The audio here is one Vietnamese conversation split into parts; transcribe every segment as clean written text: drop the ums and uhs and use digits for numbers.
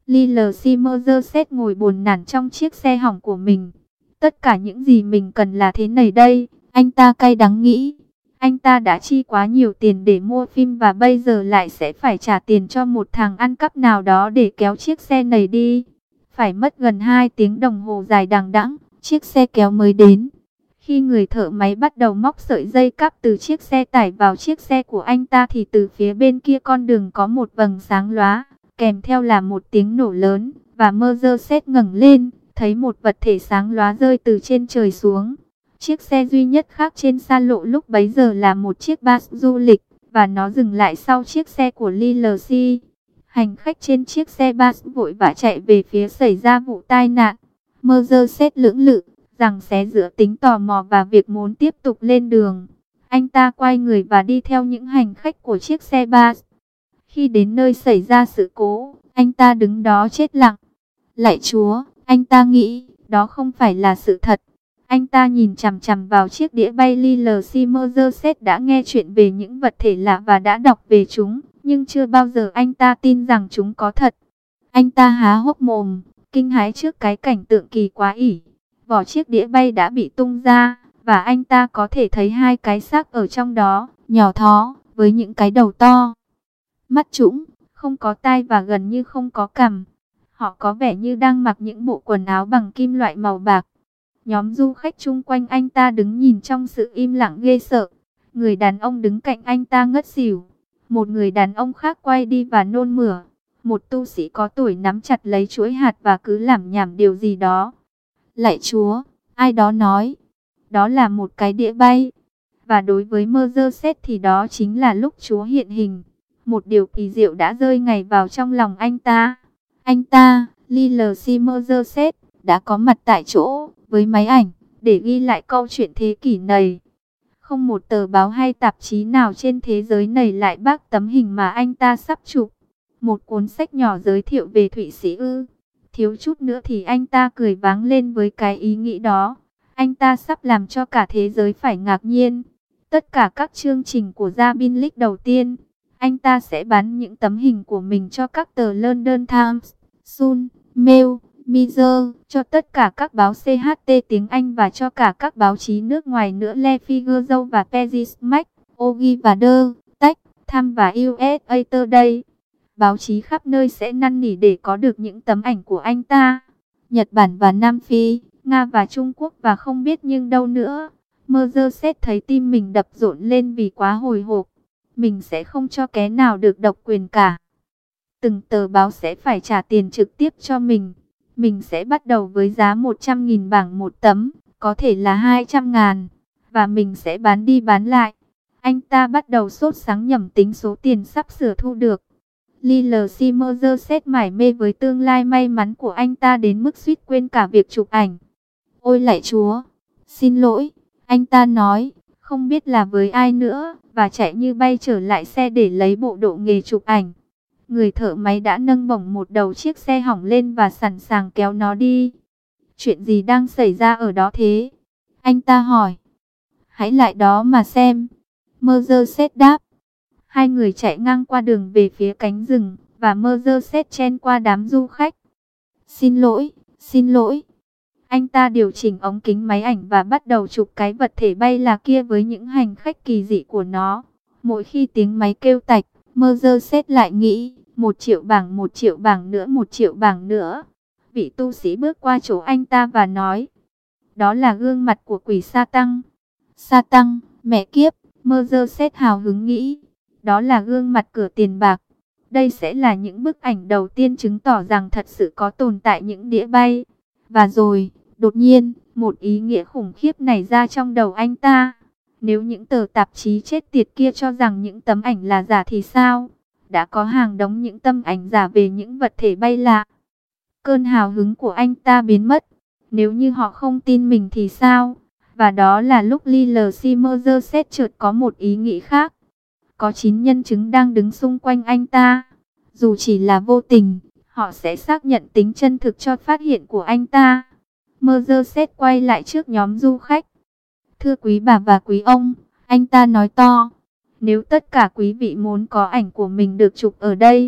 Lil Simmerset ngồi buồn nản trong chiếc xe hỏng của mình. Tất cả những gì mình cần là thế này đây, anh ta cay đắng nghĩ. Anh ta đã chi quá nhiều tiền để mua phim và bây giờ lại sẽ phải trả tiền cho một thằng ăn cắp nào đó để kéo chiếc xe này đi. Phải mất gần 2 tiếng đồng hồ dài đằng đẵng, chiếc xe kéo mới đến. Khi người thợ máy bắt đầu móc sợi dây cáp từ chiếc xe tải vào chiếc xe của anh ta thì từ phía bên kia con đường có một vầng sáng lóa, kèm theo là một tiếng nổ lớn, và Mercedes ngẩng lên, thấy một vật thể sáng lóa rơi từ trên trời xuống. Chiếc xe duy nhất khác trên xa lộ lúc bấy giờ là một chiếc bus du lịch, và nó dừng lại sau chiếc xe của Lil C. Hành khách trên chiếc xe bus vội vã chạy về phía xảy ra vụ tai nạn. Mercedes lưỡng lự, rằng xé giữa tính tò mò và việc muốn tiếp tục lên đường. Anh ta quay người và đi theo những hành khách của chiếc xe bus. Khi đến nơi xảy ra sự cố, anh ta đứng đó chết lặng. Lạy Chúa, anh ta nghĩ, đó không phải là sự thật. Anh ta nhìn chằm chằm vào chiếc đĩa bay. Lil Simmerset đã nghe chuyện về những vật thể lạ và đã đọc về chúng, nhưng chưa bao giờ anh ta tin rằng chúng có thật. Anh ta há hốc mồm, kinh hãi trước cái cảnh tượng kỳ quá ỷ. Vỏ chiếc đĩa bay đã bị tung ra, và anh ta có thể thấy hai cái xác ở trong đó, nhỏ thó, với những cái đầu to. Mắt trũng, không có tai và gần như không có cằm. Họ có vẻ như đang mặc những bộ quần áo bằng kim loại màu bạc. Nhóm du khách chung quanh anh ta đứng nhìn trong sự im lặng ghê sợ. Người đàn ông đứng cạnh anh ta ngất xỉu. Một người đàn ông khác quay đi và nôn mửa. Một tu sĩ có tuổi nắm chặt lấy chuỗi hạt và cứ lảm nhảm điều gì đó. Lạy Chúa, ai đó nói, đó là một cái đĩa bay. Và đối với Mercedes thì đó chính là lúc Chúa hiện hình. Một điều kỳ diệu đã rơi ngay vào trong lòng anh ta. Anh ta, Lil Simmerset, đã có mặt tại chỗ với máy ảnh để ghi lại câu chuyện thế kỷ này. Không một tờ báo hay tạp chí nào trên thế giới này lại bác tấm hình mà anh ta sắp chụp. Một cuốn sách nhỏ giới thiệu về Thụy Sĩ ư? Thiếu chút nữa thì anh ta cười váng lên với cái ý nghĩ đó. Anh ta sắp làm cho cả thế giới phải ngạc nhiên. Tất cả các chương trình của Zabin League đầu tiên, anh ta sẽ bán những tấm hình của mình cho các tờ London Times, Sun, Mail, Mirror, cho tất cả các báo CHT tiếng Anh và cho cả các báo chí nước ngoài nữa, Le Figaro và Paris Match, Ogi và The Tech, Time và USA Today. Báo chí khắp nơi sẽ năn nỉ để có được những tấm ảnh của anh ta. Nhật Bản và Nam Phi, Nga và Trung Quốc và không biết nhưng đâu nữa. Mercedes thấy tim mình đập rộn lên vì quá hồi hộp. Mình sẽ không cho kẻ nào được độc quyền cả. Từng tờ báo sẽ phải trả tiền trực tiếp cho mình. Mình sẽ bắt đầu với giá 100.000 bảng một tấm, có thể là 200.000. Và mình sẽ bán đi bán lại. Anh ta bắt đầu sốt sáng nhẩm tính số tiền sắp sửa thu được. Lil Simmerset mải mê với tương lai may mắn của anh ta đến mức suýt quên cả việc chụp ảnh. Ôi lạy Chúa, xin lỗi, anh ta nói, không biết là với ai nữa, và chạy như bay trở lại xe để lấy bộ đồ nghề chụp ảnh. Người thợ máy đã nâng bổng một đầu chiếc xe hỏng lên và sẵn sàng kéo nó đi. Chuyện gì đang xảy ra ở đó thế? Anh ta hỏi. Hãy lại đó mà xem. Mercedes đáp. Hai người chạy ngang qua đường về phía cánh rừng, và Mercedes chen qua đám du khách. Xin lỗi, xin lỗi. Anh ta điều chỉnh ống kính máy ảnh và bắt đầu chụp cái vật thể bay là kia với những hành khách kỳ dị của nó. Mỗi khi tiếng máy kêu tạch, Mercedes lại nghĩ, 1 triệu bảng, 1 triệu bảng nữa, 1 triệu bảng nữa. Vị tu sĩ bước qua chỗ anh ta và nói, đó là gương mặt của quỷ Sa-tăng. Sa-tăng, mẹ kiếp, Mercedes hào hứng nghĩ, đó là gương mặt cửa tiền bạc. Đây sẽ là những bức ảnh đầu tiên chứng tỏ rằng thật sự có tồn tại những đĩa bay. Và rồi, đột nhiên, một ý nghĩa khủng khiếp nảy ra trong đầu anh ta. Nếu những tờ tạp chí chết tiệt kia cho rằng những tấm ảnh là giả thì sao? Đã có hàng đống những tấm ảnh giả về những vật thể bay lạ. Cơn hào hứng của anh ta biến mất. Nếu như họ không tin mình thì sao? Và đó là lúc Lil Simmerset chợt có một ý nghĩ khác. Có 9 nhân chứng đang đứng xung quanh anh ta. Dù chỉ là vô tình, họ sẽ xác nhận tính chân thực cho phát hiện của anh ta. Mercedes quay lại trước nhóm du khách. Thưa quý bà và quý ông, anh ta nói to. Nếu tất cả quý vị muốn có ảnh của mình được chụp ở đây,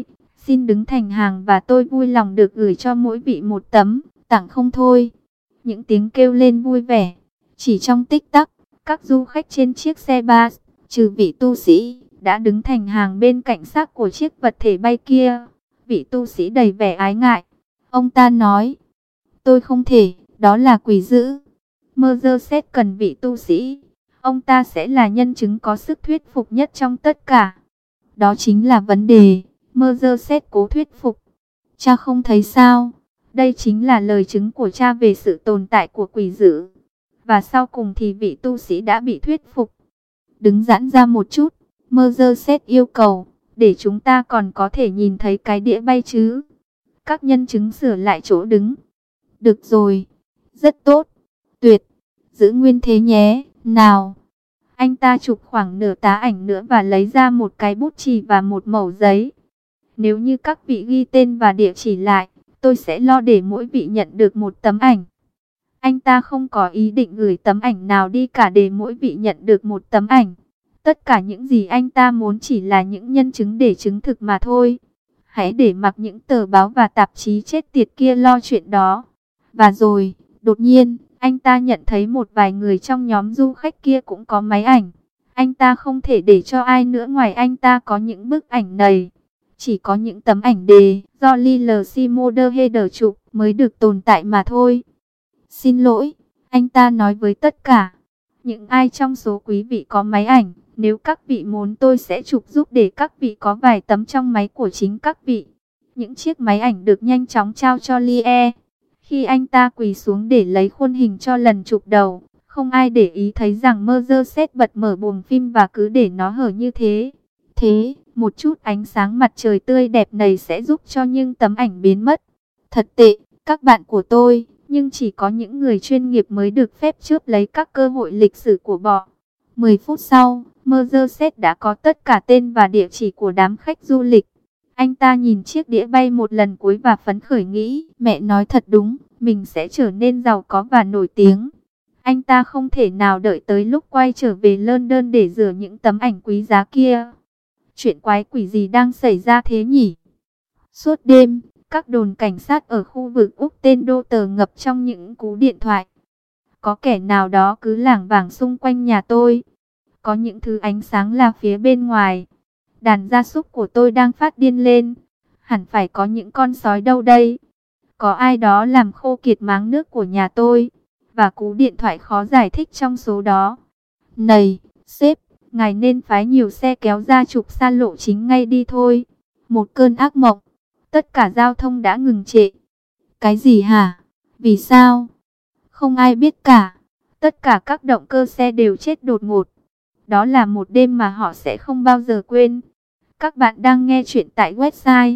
Xin đứng thành hàng và tôi vui lòng được gửi cho mỗi vị một tấm, tặng không thôi. Những tiếng kêu lên vui vẻ. Chỉ trong tích tắc, các du khách trên chiếc xe bus, trừ vị tu sĩ, đã đứng thành hàng bên cạnh xác của chiếc vật thể bay kia. Vị tu sĩ đầy vẻ ái ngại. Ông ta nói, tôi không thể, đó là quỷ dữ. Merseyside cần vị tu sĩ. Ông ta sẽ là nhân chứng có sức thuyết phục nhất trong tất cả. Đó chính là vấn đề. Merseyside cố thuyết phục. Cha không thấy sao? Đây chính là lời chứng của cha về sự tồn tại của quỷ dữ. Và sau cùng thì vị tu sĩ đã bị thuyết phục. Đứng giãn ra một chút. Merseyside yêu cầu, để chúng ta còn có thể nhìn thấy cái đĩa bay chứ. Các nhân chứng sửa lại chỗ đứng. Được rồi. Rất tốt. Tuyệt. Giữ nguyên thế nhé. Nào. Anh ta chụp khoảng nửa tá ảnh nữa và lấy ra một cái bút chì và một mẩu giấy. Nếu như các vị ghi tên và địa chỉ lại, tôi sẽ lo để mỗi vị nhận được một tấm ảnh. Anh ta không có ý định gửi tấm ảnh nào đi cả để mỗi vị nhận được một tấm ảnh. Tất cả những gì anh ta muốn chỉ là những nhân chứng để chứng thực mà thôi. Hãy để mặc những tờ báo và tạp chí chết tiệt kia lo chuyện đó. Và rồi, đột nhiên, anh ta nhận thấy một vài người trong nhóm du khách kia cũng có máy ảnh. Anh ta không thể để cho ai nữa ngoài anh ta có những bức ảnh này. Chỉ có những tấm ảnh đề do Lil Moderheader chụp mới được tồn tại mà thôi. Xin lỗi, anh ta nói với tất cả. Những ai trong số quý vị có máy ảnh, nếu các vị muốn tôi sẽ chụp giúp để các vị có vài tấm trong máy của chính các vị. Những chiếc máy ảnh được nhanh chóng trao cho Lie. Khi anh ta quỳ xuống để lấy khuôn hình cho lần chụp đầu, không ai để ý thấy rằng Merseyside bật mở buồng phim và cứ để nó hở như thế. Một chút ánh sáng mặt trời tươi đẹp này sẽ giúp cho những tấm ảnh biến mất. Thật tệ, các bạn của tôi, nhưng chỉ có những người chuyên nghiệp mới được phép chớp lấy các cơ hội lịch sử của bọ. 10 phút sau, Merseyside đã có tất cả tên và địa chỉ của đám khách du lịch. Anh ta nhìn chiếc đĩa bay một lần cuối và phấn khởi nghĩ, mẹ nói thật đúng, mình sẽ trở nên giàu có và nổi tiếng. Anh ta không thể nào đợi tới lúc quay trở về London để rửa những tấm ảnh quý giá kia. Chuyện quái quỷ gì đang xảy ra thế nhỉ? Suốt đêm, các đồn cảnh sát ở khu vực Úc tên Đô Tờ ngập trong những cú điện thoại. Có kẻ nào đó cứ lảng vảng xung quanh nhà tôi. Có những thứ ánh sáng là phía bên ngoài. Đàn gia súc của tôi đang phát điên lên. Hẳn phải có những con sói đâu đây. Có ai đó làm khô kiệt máng nước của nhà tôi. Và cú điện thoại khó giải thích trong số đó. Này, sếp, ngài nên phái nhiều xe kéo ra trục xa lộ chính ngay đi thôi. Một cơn ác mộng. Tất cả giao thông đã ngừng trệ. Cái gì hả? Vì sao? Không ai biết cả. Tất cả các động cơ xe đều chết đột ngột. Đó là một đêm mà họ sẽ không bao giờ quên. Các bạn đang nghe chuyện tại website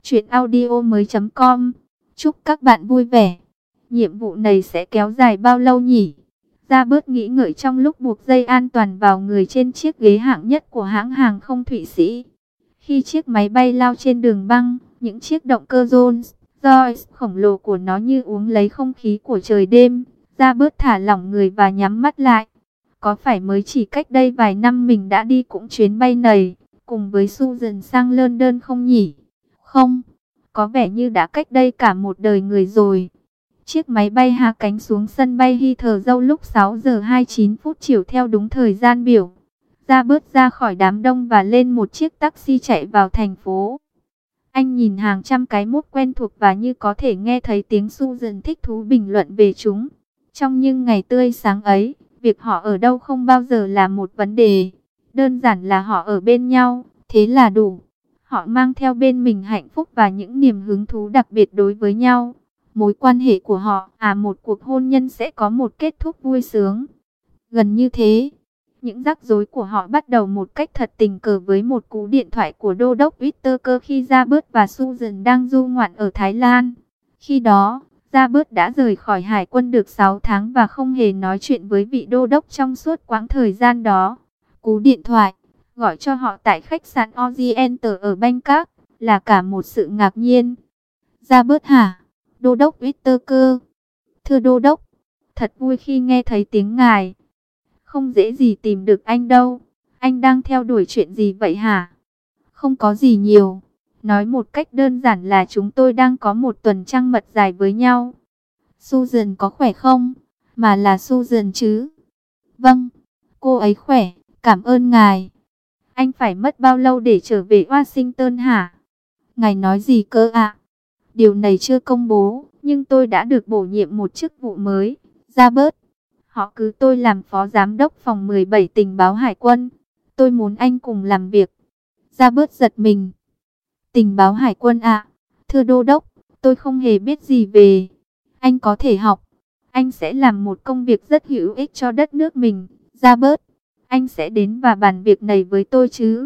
chuyenaudio.com. Chúc các bạn vui vẻ. Nhiệm vụ này sẽ kéo dài bao lâu nhỉ? Ra bớt nghĩ ngợi trong lúc buộc dây an toàn vào người trên chiếc ghế hạng nhất của hãng hàng không Thụy Sĩ. Khi chiếc máy bay lao trên đường băng, những chiếc động cơ Rolls-Royce khổng lồ của nó như uống lấy không khí của trời đêm. Ra bớt thả lỏng người và nhắm mắt lại. Có phải mới chỉ cách đây vài năm mình đã đi cũng chuyến bay này, cùng với Susan sang London không nhỉ? Không, có vẻ như đã cách đây cả một đời người rồi. Chiếc máy bay hạ cánh xuống sân bay Heathrow lúc 6 giờ 29 phút chiều theo đúng thời gian biểu. Ra bớt ra khỏi đám đông và lên một chiếc taxi chạy vào thành phố. Anh nhìn hàng trăm cái mốt quen thuộc và như có thể nghe thấy tiếng Susan thích thú bình luận về chúng. Trong những ngày tươi sáng ấy, việc họ ở đâu không bao giờ là một vấn đề. Đơn giản là họ ở bên nhau, thế là đủ. Họ mang theo bên mình hạnh phúc và những niềm hứng thú đặc biệt đối với nhau. Mối quan hệ của họ, một cuộc hôn nhân sẽ có một kết thúc vui sướng. Gần như thế, những rắc rối của họ bắt đầu một cách thật tình cờ với một cú điện thoại của Đô đốc Whittaker khi Robert và Susan đang du ngoạn ở Thái Lan. Khi đó, Robert đã rời khỏi hải quân được 6 tháng và không hề nói chuyện với vị đô đốc trong suốt quãng thời gian đó. Cú điện thoại, gọi cho họ tại khách sạn Oriental ở Bangkok, là cả một sự ngạc nhiên. Robert hả? Đô đốc Whittaker. Thưa đô đốc, thật vui khi nghe thấy tiếng ngài. Không dễ gì tìm được anh đâu. Anh đang theo đuổi chuyện gì vậy hả? Không có gì nhiều. Nói một cách đơn giản là chúng tôi đang có một tuần trăng mật dài với nhau. Susan có khỏe không? Mà là Susan chứ? Vâng, cô ấy khỏe, cảm ơn ngài. Anh phải mất bao lâu để trở về Washington hả? Ngài nói gì cơ ạ? Điều này chưa công bố, nhưng tôi đã được bổ nhiệm một chức vụ mới. Robert, họ cứ tôi làm phó giám đốc phòng 17 tình báo hải quân. Tôi muốn anh cùng làm việc. Robert giật mình. Tình báo hải quân ạ? Thưa đô đốc, tôi không hề biết gì về. Anh có thể học. Anh sẽ làm một công việc rất hữu ích cho đất nước mình. Robert, anh sẽ đến và bàn việc này với tôi chứ?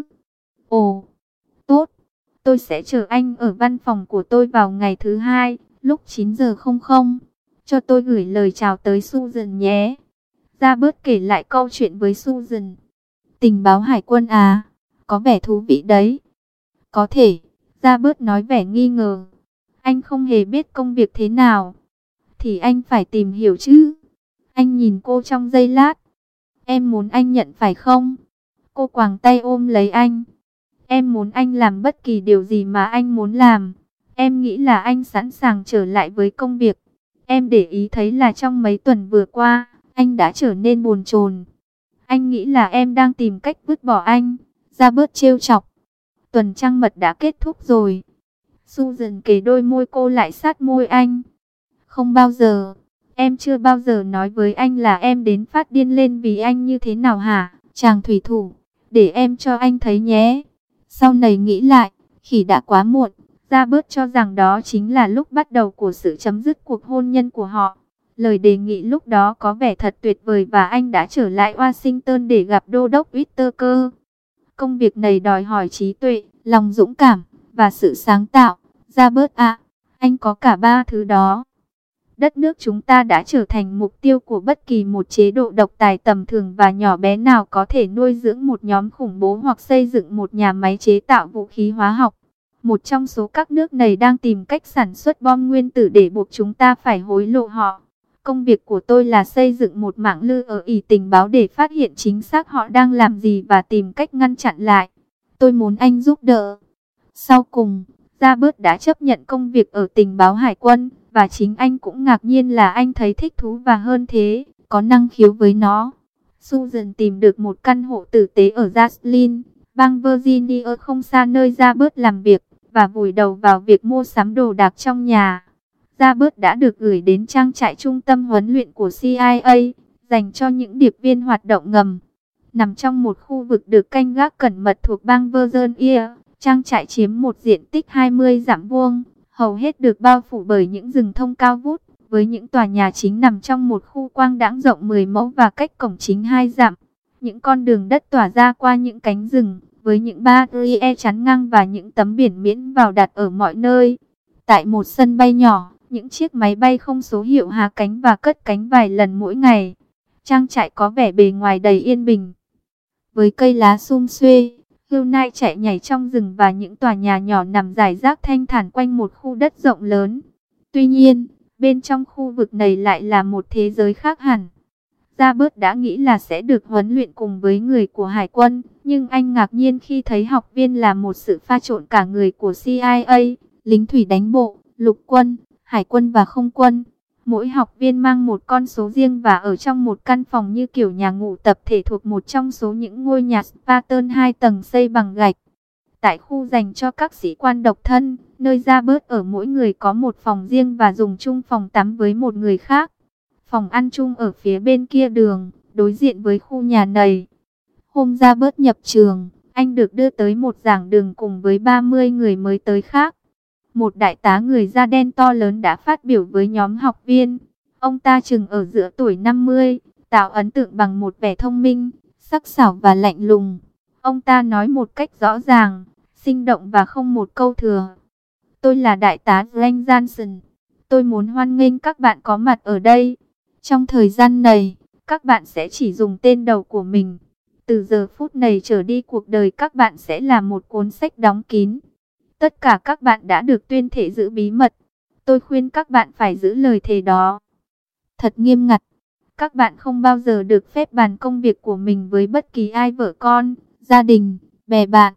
Ồ, tốt. Tôi sẽ chờ anh ở văn phòng của tôi vào ngày thứ Hai, lúc 9:00. Cho tôi gửi lời chào tới Susan nhé. Robert kể lại câu chuyện với Susan. Tình báo hải quân à? Có vẻ thú vị đấy. Có thể. Robert nói vẻ nghi ngờ. Anh không hề biết công việc thế nào. Thì anh phải tìm hiểu chứ. Anh nhìn cô trong giây lát. Em muốn anh nhận phải không? Cô quàng tay ôm lấy anh. Em muốn anh làm bất kỳ điều gì mà anh muốn làm. Em nghĩ là anh sẵn sàng trở lại với công việc. Em để ý thấy là trong mấy tuần vừa qua, anh đã trở nên bồn chồn. Anh nghĩ là em đang tìm cách vứt bỏ anh. Robert trêu chọc. Tuần trăng mật đã kết thúc rồi. Susan kề đôi môi cô lại sát môi anh. Không bao giờ. Em chưa bao giờ nói với anh là em đến phát điên lên vì anh như thế nào hả, chàng thủy thủ. Để em cho anh thấy nhé. Sau này nghĩ lại, khi đã quá muộn, Robert cho rằng đó chính là lúc bắt đầu của sự chấm dứt cuộc hôn nhân của họ. Lời đề nghị lúc đó có vẻ thật tuyệt vời và anh đã trở lại Washington để gặp đô đốc Whittaker. Công việc này đòi hỏi trí tuệ, lòng dũng cảm và sự sáng tạo. Robert ạ, anh có cả ba thứ đó. Đất nước chúng ta đã trở thành mục tiêu của bất kỳ một chế độ độc tài tầm thường và nhỏ bé nào có thể nuôi dưỡng một nhóm khủng bố hoặc xây dựng một nhà máy chế tạo vũ khí hóa học. Một trong số các nước này đang tìm cách sản xuất bom nguyên tử để buộc chúng ta phải hối lộ họ. Công việc của tôi là xây dựng một mạng lưới ở ỷ tình báo để phát hiện chính xác họ đang làm gì và tìm cách ngăn chặn lại. Tôi muốn anh giúp đỡ. Sau cùng, Robert đã chấp nhận công việc ở tình báo hải quân, và chính anh cũng ngạc nhiên là anh thấy thích thú và hơn thế, có năng khiếu với nó. Susan tìm được một căn hộ tử tế ở Jaslyn, bang Virginia không xa nơi Robert làm việc, và vùi đầu vào việc mua sắm đồ đạc trong nhà. Robert đã được gửi đến trang trại trung tâm huấn luyện của CIA, dành cho những điệp viên hoạt động ngầm. Nằm trong một khu vực được canh gác cẩn mật thuộc bang Virginia, trang trại chiếm một diện tích 20 dặm vuông, hầu hết được bao phủ bởi những rừng thông cao vút, với những tòa nhà chính nằm trong một khu quang đãng rộng 10 mẫu và cách cổng chính 2 dặm. Những con đường đất tỏa ra qua những cánh rừng, với những barrier chắn ngang và những tấm biển miễn vào đặt ở mọi nơi. Tại một sân bay nhỏ, những chiếc máy bay không số hiệu hạ cánh và cất cánh vài lần mỗi ngày. Trang trại có vẻ bề ngoài đầy yên bình, với cây lá sum xuê, hươu nai chạy nhảy trong rừng và những tòa nhà nhỏ nằm rải rác thanh thản quanh một khu đất rộng lớn. Tuy nhiên, bên trong khu vực này lại là một thế giới khác hẳn. Robert đã nghĩ là sẽ được huấn luyện cùng với người của hải quân, nhưng anh ngạc nhiên khi thấy học viên là một sự pha trộn cả người của CIA, lính thủy đánh bộ, lục quân, hải quân và không quân. Mỗi học viên mang một con số riêng và ở trong một căn phòng như kiểu nhà ngủ tập thể thuộc một trong số những ngôi nhà Spartan 2 tầng xây bằng gạch. Tại khu dành cho các sĩ quan độc thân, nơi Robert ở, mỗi người có một phòng riêng và dùng chung phòng tắm với một người khác. Phòng ăn chung ở phía bên kia đường, đối diện với khu nhà này. Hôm Robert nhập trường, anh được đưa tới một giảng đường cùng với 30 người mới tới khác. Một đại tá người da đen to lớn đã phát biểu với nhóm học viên. Ông ta chừng ở giữa tuổi 50, tạo ấn tượng bằng một vẻ thông minh, sắc sảo và lạnh lùng. Ông ta nói một cách rõ ràng, sinh động và không một câu thừa. Tôi là đại tá Frank Johnson. Tôi muốn hoan nghênh các bạn có mặt ở đây. Trong thời gian này, các bạn sẽ chỉ dùng tên đầu của mình. Từ giờ phút này trở đi, cuộc đời các bạn sẽ là một cuốn sách đóng kín. Tất cả các bạn đã được tuyên thệ giữ bí mật. Tôi khuyên các bạn phải giữ lời thề đó thật nghiêm ngặt. Các bạn không bao giờ được phép bàn công việc của mình với bất kỳ ai, vợ con, gia đình, bè bạn.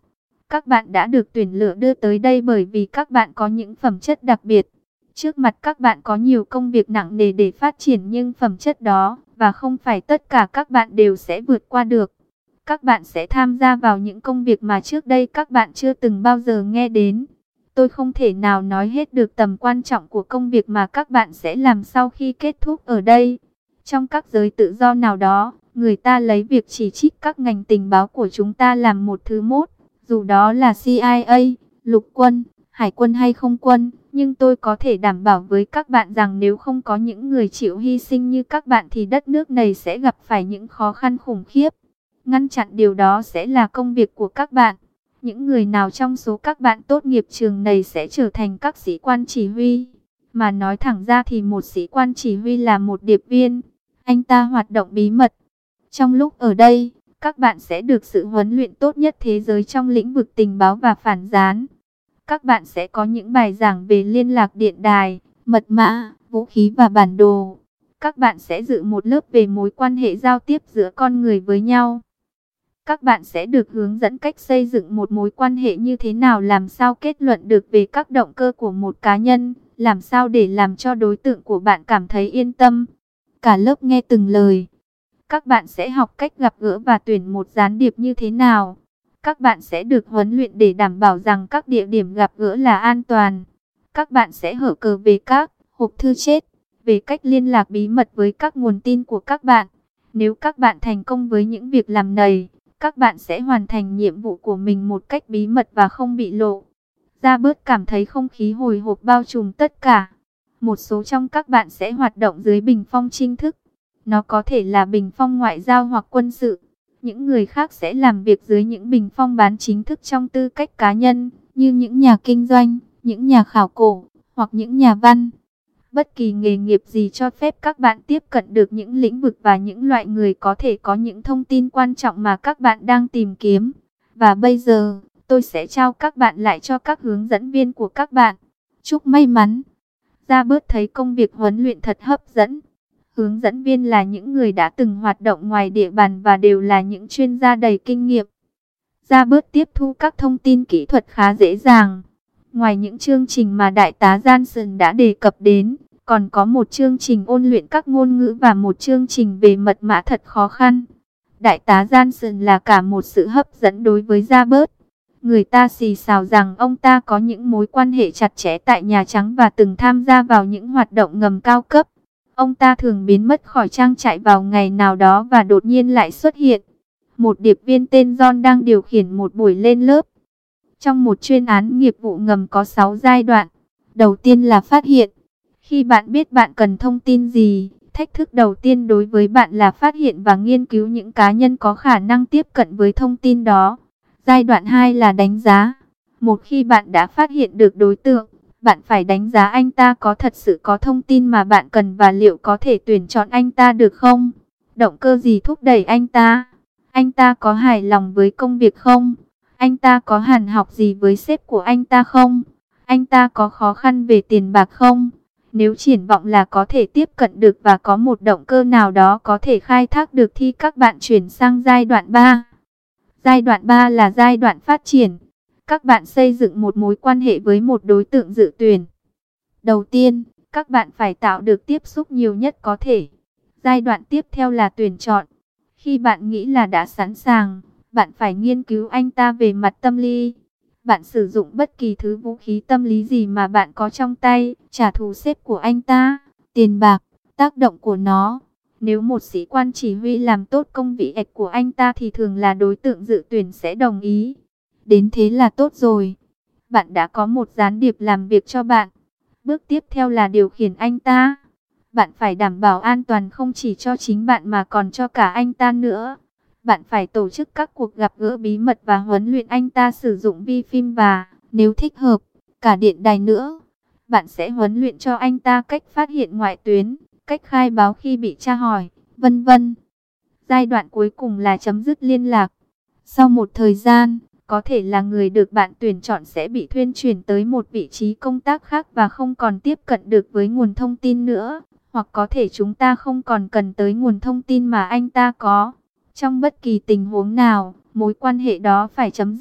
Các bạn đã được tuyển lựa đưa tới đây bởi vì các bạn có những phẩm chất đặc biệt. Trước mặt các bạn có nhiều công việc nặng nề để phát triển nhưng phẩm chất đó, và không phải tất cả các bạn đều sẽ vượt qua được. Các bạn sẽ tham gia vào những công việc mà trước đây các bạn chưa từng bao giờ nghe đến. Tôi không thể nào nói hết được tầm quan trọng của công việc mà các bạn sẽ làm sau khi kết thúc ở đây. Trong các giới tự do nào đó, người ta lấy việc chỉ trích các ngành tình báo của chúng ta làm một thứ mốt, dù đó là CIA, lục quân, hải quân hay không quân. Nhưng tôi có thể đảm bảo với các bạn rằng nếu không có những người chịu hy sinh như các bạn thì đất nước này sẽ gặp phải những khó khăn khủng khiếp. Ngăn chặn điều đó sẽ là công việc của các bạn. Những người nào trong số các bạn tốt nghiệp trường này sẽ trở thành các sĩ quan chỉ huy. Mà nói thẳng ra thì một sĩ quan chỉ huy là một điệp viên. Anh ta hoạt động bí mật. Trong lúc ở đây, các bạn sẽ được sự huấn luyện tốt nhất thế giới trong lĩnh vực tình báo và phản gián. Các bạn sẽ có những bài giảng về liên lạc điện đài, mật mã, vũ khí và bản đồ. Các bạn sẽ dự một lớp về mối quan hệ giao tiếp giữa con người với nhau. Các bạn sẽ được hướng dẫn cách xây dựng một mối quan hệ như thế nào, làm sao kết luận được về các động cơ của một cá nhân, làm sao để làm cho đối tượng của bạn cảm thấy yên tâm. Cả lớp nghe từng lời. Các bạn sẽ học cách gặp gỡ và tuyển một gián điệp như thế nào. Các bạn sẽ được huấn luyện để đảm bảo rằng các địa điểm gặp gỡ là an toàn. Các bạn sẽ hở cờ về các hộp thư chết, về cách liên lạc bí mật với các nguồn tin của các bạn. Nếu các bạn thành công với những việc làm này, các bạn sẽ hoàn thành nhiệm vụ của mình một cách bí mật và không bị lộ. Robert cảm thấy không khí hồi hộp bao trùm tất cả. Một số trong các bạn sẽ hoạt động dưới bình phong chính thức. Nó có thể là bình phong ngoại giao hoặc quân sự. Những người khác sẽ làm việc dưới những bình phong bán chính thức trong tư cách cá nhân, như những nhà kinh doanh, những nhà khảo cổ, hoặc những nhà văn. Bất kỳ nghề nghiệp gì cho phép các bạn tiếp cận được những lĩnh vực và những loại người có thể có những thông tin quan trọng mà các bạn đang tìm kiếm. Và bây giờ, tôi sẽ trao các bạn lại cho các hướng dẫn viên của các bạn. Chúc may mắn. Robert thấy công việc huấn luyện thật hấp dẫn. Hướng dẫn viên là những người đã từng hoạt động ngoài địa bàn và đều là những chuyên gia đầy kinh nghiệm. Robert tiếp thu các thông tin kỹ thuật khá dễ dàng. Ngoài những chương trình mà Đại tá Johnson đã đề cập đến, còn có một chương trình ôn luyện các ngôn ngữ và một chương trình về mật mã thật khó khăn. Đại tá Johnson là cả một sự hấp dẫn đối với Robert. Người ta xì xào rằng ông ta có những mối quan hệ chặt chẽ tại Nhà Trắng và từng tham gia vào những hoạt động ngầm cao cấp. Ông ta thường biến mất khỏi trang trại vào ngày nào đó và đột nhiên lại xuất hiện. Một điệp viên tên John đang điều khiển một buổi lên lớp. Trong một chuyên án nghiệp vụ ngầm có 6 giai đoạn. Đầu tiên là phát hiện. Khi bạn biết bạn cần thông tin gì, thách thức đầu tiên đối với bạn là phát hiện và nghiên cứu những cá nhân có khả năng tiếp cận với thông tin đó. Giai đoạn 2 là đánh giá. Một khi bạn đã phát hiện được đối tượng, bạn phải đánh giá anh ta có thật sự có thông tin mà bạn cần và liệu có thể tuyển chọn anh ta được không? Động cơ gì thúc đẩy anh ta? Anh ta có hài lòng với công việc không? Anh ta có hàn học gì với sếp của anh ta không? Anh ta có khó khăn về tiền bạc không? Nếu triển vọng là có thể tiếp cận được và có một động cơ nào đó có thể khai thác được thì các bạn chuyển sang giai đoạn 3. Giai đoạn 3 là giai đoạn phát triển. Các bạn xây dựng một mối quan hệ với một đối tượng dự tuyển. Đầu tiên, các bạn phải tạo được tiếp xúc nhiều nhất có thể. Giai đoạn tiếp theo là tuyển chọn. Khi bạn nghĩ là đã sẵn sàng, bạn phải nghiên cứu anh ta về mặt tâm lý. Bạn sử dụng bất kỳ thứ vũ khí tâm lý gì mà bạn có trong tay, trả thù sếp của anh ta, tiền bạc, tác động của nó. Nếu một sĩ quan chỉ huy làm tốt công việc của anh ta thì thường là đối tượng dự tuyển sẽ đồng ý. Đến thế là tốt rồi. Bạn đã có một gián điệp làm việc cho bạn. Bước tiếp theo là điều khiển anh ta. Bạn phải đảm bảo an toàn không chỉ cho chính bạn mà còn cho cả anh ta nữa. Bạn phải tổ chức các cuộc gặp gỡ bí mật và huấn luyện anh ta sử dụng vi phim và, nếu thích hợp, cả điện đài nữa. Bạn sẽ huấn luyện cho anh ta cách phát hiện ngoại tuyến, cách khai báo khi bị tra hỏi, vân vân. Giai đoạn cuối cùng là chấm dứt liên lạc. Sau một thời gian, có thể là người được bạn tuyển chọn sẽ bị thuyên chuyển tới một vị trí công tác khác và không còn tiếp cận được với nguồn thông tin nữa. Hoặc có thể chúng ta không còn cần tới nguồn thông tin mà anh ta có. Trong bất kỳ tình huống nào, mối quan hệ đó phải chấm dứt.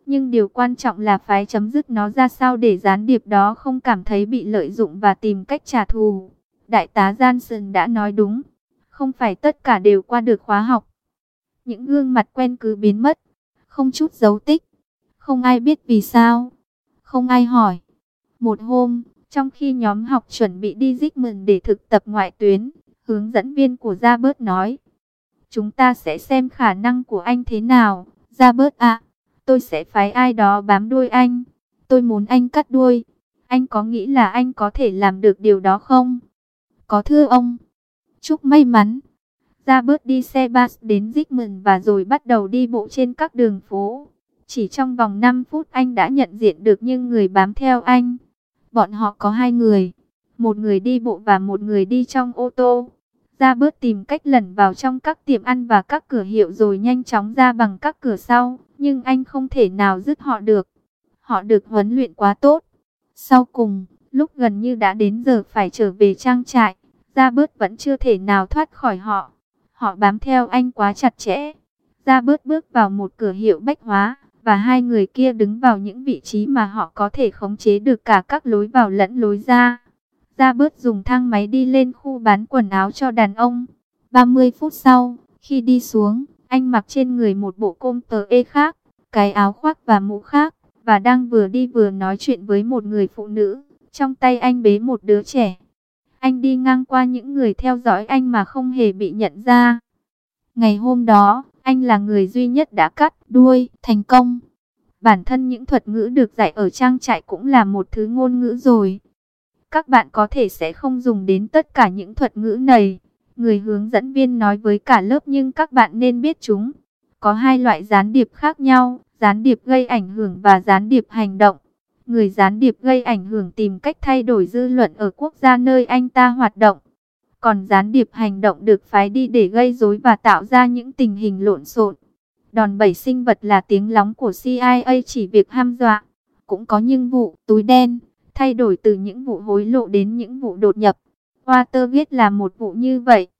Nhưng điều quan trọng là phải chấm dứt nó ra sao để gián điệp đó không cảm thấy bị lợi dụng và tìm cách trả thù. Đại tá Johnson đã nói đúng. Không phải tất cả đều qua được khóa học. Những gương mặt quen cứ biến mất. Không chút dấu tích. Không ai biết vì sao. Không ai hỏi. Một hôm, trong khi nhóm học chuẩn bị đi Richmond để thực tập ngoại tuyến, hướng dẫn viên của Robert nói: chúng ta sẽ xem khả năng của anh thế nào. Robert ạ, tôi sẽ phái ai đó bám đuôi anh. Tôi muốn anh cắt đuôi. Anh có nghĩ là anh có thể làm được điều đó không? Có thưa ông. Chúc may mắn. Robert đi xe bus đến Richmond và rồi bắt đầu đi bộ trên các đường phố. Chỉ trong vòng 5 phút anh đã nhận diện được những người bám theo anh. Bọn họ có 2 người. Một người đi bộ và một người đi trong ô tô. Robert tìm cách lẩn vào trong các tiệm ăn và các cửa hiệu rồi nhanh chóng ra bằng các cửa sau. Nhưng anh không thể nào dứt họ được. Họ được huấn luyện quá tốt. Sau cùng, lúc gần như đã đến giờ phải trở về trang trại, Robert vẫn chưa thể nào thoát khỏi họ. Họ bám theo anh quá chặt chẽ. Robert bước vào một cửa hiệu bách hóa, và 2 người kia đứng vào những vị trí mà họ có thể khống chế được cả các lối vào lẫn lối ra. Robert dùng thang máy đi lên khu bán quần áo cho đàn ông. 30 phút sau, khi đi xuống, anh mặc trên người một bộ com tơ khác, cái áo khoác và mũ khác, và đang vừa đi vừa nói chuyện với một người phụ nữ. Trong tay anh bế một đứa trẻ. Anh đi ngang qua những người theo dõi anh mà không hề bị nhận ra. Ngày hôm đó, anh là người duy nhất đã cắt đuôi thành công. Bản thân những thuật ngữ được dạy ở trang trại cũng là một thứ ngôn ngữ rồi. Các bạn có thể sẽ không dùng đến tất cả những thuật ngữ này. Người hướng dẫn viên nói với cả lớp nhưng các bạn nên biết chúng. Có 2 loại gián điệp khác nhau, gián điệp gây ảnh hưởng và gián điệp hành động. Người gián điệp gây ảnh hưởng tìm cách thay đổi dư luận ở quốc gia nơi anh ta hoạt động. Còn gián điệp hành động được phái đi để gây rối và tạo ra những tình hình lộn xộn. Đòn bẩy sinh vật là tiếng lóng của CIA chỉ việc hăm dọa. Cũng có những vụ túi đen, thay đổi từ những vụ hối lộ đến những vụ đột nhập. Watergate là một vụ như vậy.